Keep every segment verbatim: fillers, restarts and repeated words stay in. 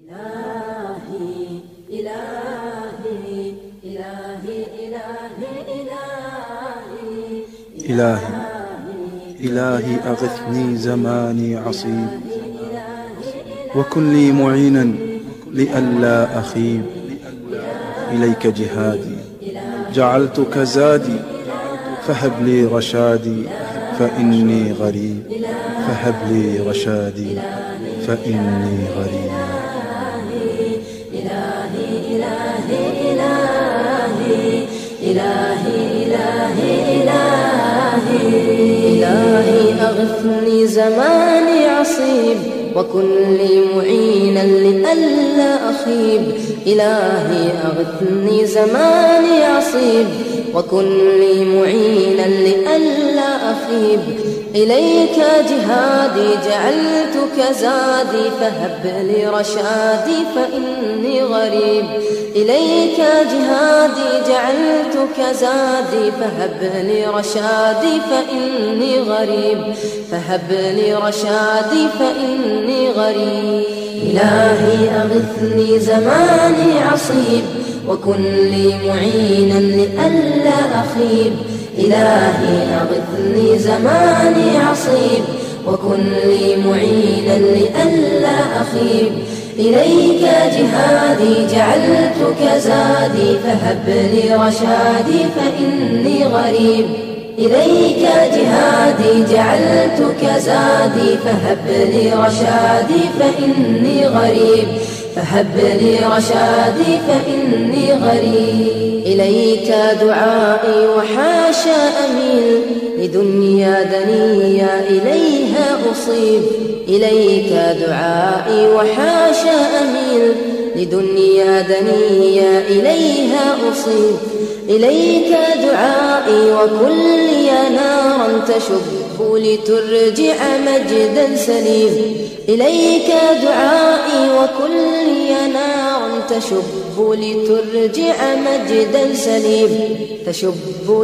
إلهي إلهي إلهي إلهي إلهي إلهي أغثني زماني عصيب، وكن لي معينا لئلا أخيب. إليك جهادي جعلتك زادي، فهب لي رشادي فإني غريب، فهب لي رشادي فإني غريب. إلهي إلهي إلهي إلهي إلهي إلهي إلهي أغثني زماني عصيب، وكن لي معينا لئلا أخيب. إلهي أغثني زماني عصيب، وكن لي معينا لئلا أخيب. إليك جهادي جعلتك زادي، فهب لي رشادي فإني غريب. إليك جهادي جعلتك زادي، فهب لي رشادي فإني غريب، فهب لي رشادي فإني غريب. إلهي أغثني زماني عصيب، وكن لي معينا لئلا أخيب. إلهي أغثني زماني عصيب، وكن لي معينا لئلا أخيب. إليك جهادي جعلتك زادي، فهب لي رشادي فإني غريب. إليك جهادي جعلتك زادي، فهب لي رشادي فإني غريب، فهب لي رشادي فإني غريب. إليك دعائي وحاشا أميل، لدنيا دنيا إليها أصيب. إليك دعائي وحاشا أميل، لدنيا دنيا إليها أصيب. إليك دعائي وكلي نارا تشب، لترجع مجدا سليم. إليك دعائي وكلي نارا تشب، لترجع مجدا سليم، تشب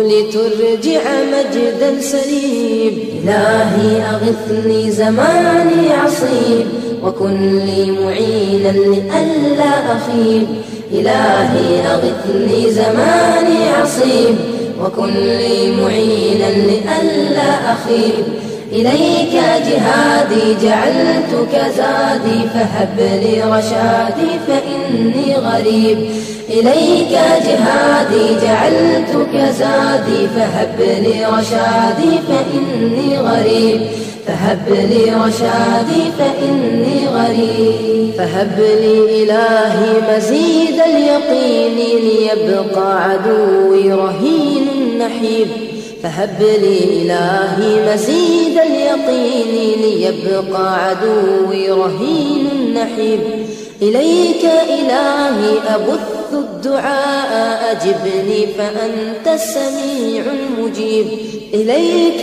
لترجع مجدا سليم. إلهي أغثني زماني عصيب، وكن لي معينا لئلا أخيب. إلهي أغثني زماني عصيب، وكن لي معينا لئلا أخيب. إليك جهادي جعلتك زادي، فهب لي رشادي فإني غريب. إليك جهادي جعلتك زادي، فهب لي رشادي فإني غريب، فهب لي رشادي فإني غريب. فهب لي إلهي مزيد اليقين، ليبقى عدوي رهين نحيب. فهب لي إلهي مزيد اليقين، ليبقى عدوي رهين نحيب. إليك إلهي أبث الدعاء، أجبني فأنت السميع المجيب. إليك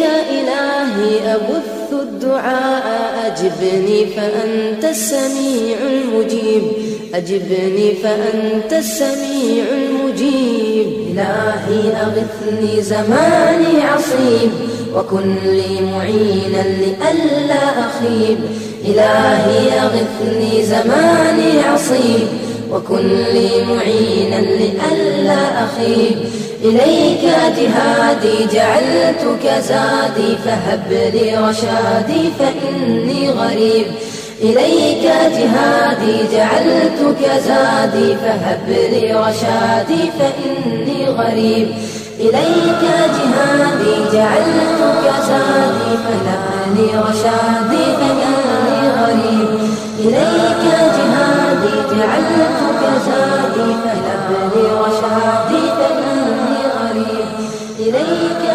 إلهي أبث الدعاء، أجبني فأنت السميع المجيب، أجبني فأنت السميع المجيب. إلهي أغثني زماني عصيب، وكن لي معينا لئلا أخيب. إلهي أغثني زماني عصيب، وكن لي معينا لئلا أخيب. إليك جهادي جعلتك زادي، فهب لي رشادي فإني غريب. إليك جهادي جعلتك زادي، فهب لي رشادي فإني غريب. إليك جهادي جعلتك زادي، فهب لي رشادي فإني غريب. إليك جهادي جعلتك زادي، فهب لي رشادي فإني غريب. إليك